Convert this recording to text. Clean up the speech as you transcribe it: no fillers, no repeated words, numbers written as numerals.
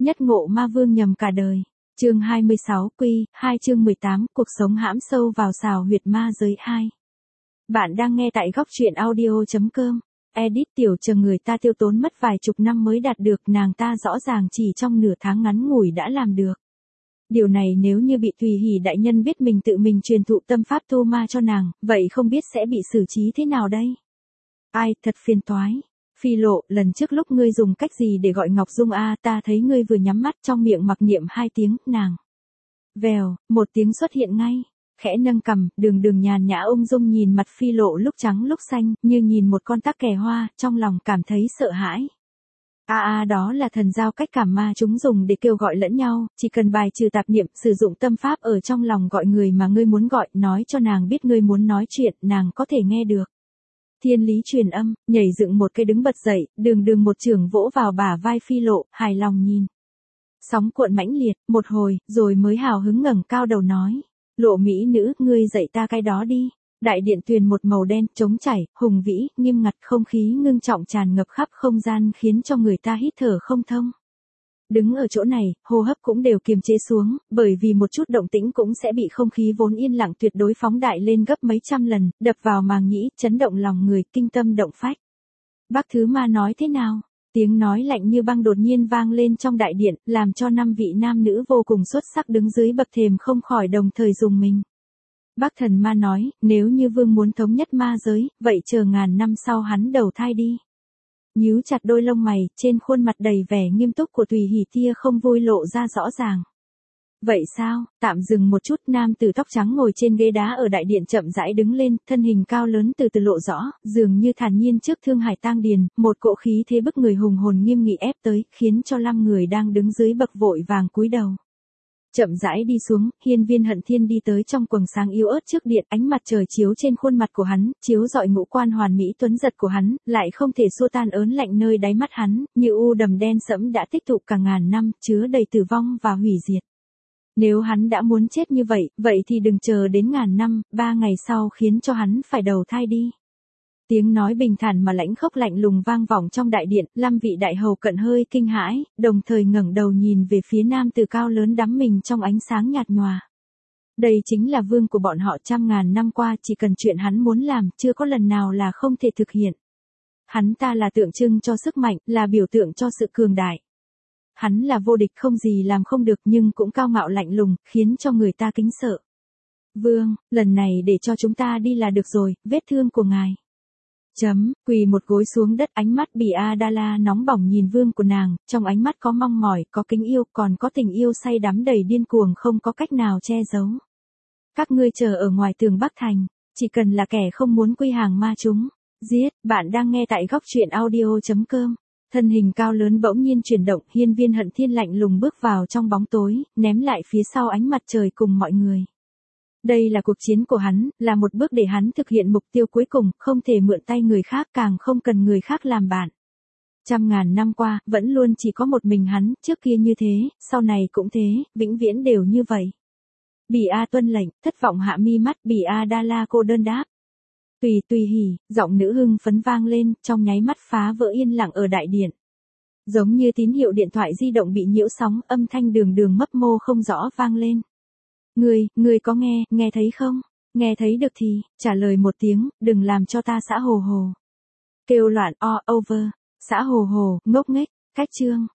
Nhất ngộ ma vương nhầm cả đời. Chương 26 Quy, 2 chương 18, cuộc sống hãm sâu vào xào huyệt ma giới 2. Bạn đang nghe tại góc truyện audio.com. Edit tiểu chờ người ta tiêu tốn mất vài chục năm mới đạt được, nàng ta rõ ràng chỉ trong nửa tháng ngắn ngủi đã làm được. Điều này nếu như bị Tùy Hỷ đại nhân biết mình tự mình truyền thụ tâm pháp tu ma cho nàng, vậy không biết sẽ bị xử trí thế nào đây? Ai, thật phiền toái. Phi Lộ, lần trước lúc ngươi dùng cách gì để gọi Ngọc Dung a, ta thấy ngươi vừa nhắm mắt trong miệng mặc niệm 2 tiếng, nàng. Vèo, một tiếng xuất hiện ngay. Khẽ nâng cằm, đường nhàn nhã ung dung nhìn mặt Phi Lộ lúc trắng lúc xanh, như nhìn một con tắc kè hoa, trong lòng cảm thấy sợ hãi. Đó là thần giao cách cảm ma chúng dùng để kêu gọi lẫn nhau, chỉ cần bài trừ tạp niệm, sử dụng tâm pháp ở trong lòng gọi người mà ngươi muốn gọi, nói cho nàng biết ngươi muốn nói chuyện, nàng có thể nghe được. Thiên lý truyền âm, nhảy dựng một cây đứng bật dậy, đường một chưởng vỗ vào bả vai Phi Lộ, hài lòng nhìn. Sóng cuộn mãnh liệt, một hồi, rồi mới hào hứng ngẩng cao đầu nói. Lộ mỹ nữ, ngươi dạy ta cái đó đi. Đại điện tuyền một màu đen, trống chảy, hùng vĩ, nghiêm ngặt, không khí ngưng trọng tràn ngập khắp không gian khiến cho người ta hít thở không thông. Đứng ở chỗ này, hô hấp cũng đều kiềm chế xuống, bởi vì một chút động tĩnh cũng sẽ bị không khí vốn yên lặng tuyệt đối phóng đại lên gấp mấy trăm lần, đập vào màng nhĩ, chấn động lòng người, kinh tâm động phách. Bác Thứ Ma nói thế nào? Tiếng nói lạnh như băng đột nhiên vang lên trong đại điện, làm cho 5 vị nam nữ vô cùng xuất sắc đứng dưới bậc thềm không khỏi đồng thời rùng mình. Bác Thần Ma nói, nếu như vương muốn thống nhất ma giới, vậy chờ ngàn năm sau hắn đầu thai đi. Nhíu chặt đôi lông mày, trên khuôn mặt đầy vẻ nghiêm túc của Tùy Hỷ tia không vui lộ ra rõ ràng. Vậy sao? Tạm dừng một chút, nam tử tóc trắng ngồi trên ghế đá ở đại điện chậm rãi đứng lên, thân hình cao lớn từ lộ rõ, dường như thản nhiên trước Thương Hải tang điền, một cỗ khí thế bức người hùng hồn nghiêm nghị ép tới, khiến cho 5 người đang đứng dưới bậc vội vàng cúi đầu. Chậm rãi đi xuống, Hiên Viên Hận Thiên đi tới trong quầng sáng yếu ớt trước điện, ánh mặt trời chiếu trên khuôn mặt của hắn, chiếu rọi ngũ quan hoàn mỹ tuấn giật của hắn, lại không thể xua tan ớn lạnh nơi đáy mắt hắn, như u đầm đen sẫm đã tích tụ cả ngàn năm, chứa đầy tử vong và hủy diệt. Nếu hắn đã muốn chết như vậy, vậy thì đừng chờ đến ngàn năm, 3 ngày sau khiến cho hắn phải đầu thai đi. Tiếng nói bình thản mà lãnh khốc lạnh lùng vang vọng trong đại điện, 5 vị đại hầu cận hơi kinh hãi, đồng thời ngẩng đầu nhìn về phía nam tử cao lớn đắm mình trong ánh sáng nhạt nhòa. Đây chính là vương của bọn họ, trăm ngàn năm qua chỉ cần chuyện hắn muốn làm, chưa có lần nào là không thể thực hiện. Hắn ta là tượng trưng cho sức mạnh, là biểu tượng cho sự cường đại. Hắn là vô địch, không gì làm không được, nhưng cũng cao ngạo lạnh lùng, khiến cho người ta kính sợ. Vương, lần này để cho chúng ta đi là được rồi, vết thương của ngài. Quỳ một gối xuống đất, ánh mắt Bỉ A Đa La nóng bỏng nhìn vương của nàng, trong ánh mắt có mong mỏi, có kính yêu, còn có tình yêu say đắm đầy điên cuồng không có cách nào che giấu. Các ngươi chờ ở ngoài tường Bắc Thành, chỉ cần là kẻ không muốn quy hàng ma chúng. Giết, bạn đang nghe tại góc truyện audio.com. Thân hình cao lớn bỗng nhiên chuyển động, Hiên Viên Hận Thiên lạnh lùng bước vào trong bóng tối, ném lại phía sau ánh mặt trời cùng mọi người. Đây là cuộc chiến của hắn, là một bước để hắn thực hiện mục tiêu cuối cùng, không thể mượn tay người khác, càng không cần người khác làm bạn. Trăm ngàn năm qua, vẫn luôn chỉ có một mình hắn, trước kia như thế, sau này cũng thế, vĩnh viễn đều như vậy. Bỉ A tuân lệnh, thất vọng hạ mi mắt, Bỉ A Đa La cô đơn đáp. Tùy Hỷ, giọng nữ hưng phấn vang lên, trong nháy mắt phá vỡ yên lặng ở đại điện. Giống như tín hiệu điện thoại di động bị nhiễu sóng, âm thanh đường mấp mô không rõ vang lên. Ngươi có nghe thấy không? Nghe thấy được thì, trả lời một tiếng, đừng làm cho ta xã hồ hồ. Kêu loạn over, xã hồ hồ, ngốc nghếch, cách chương.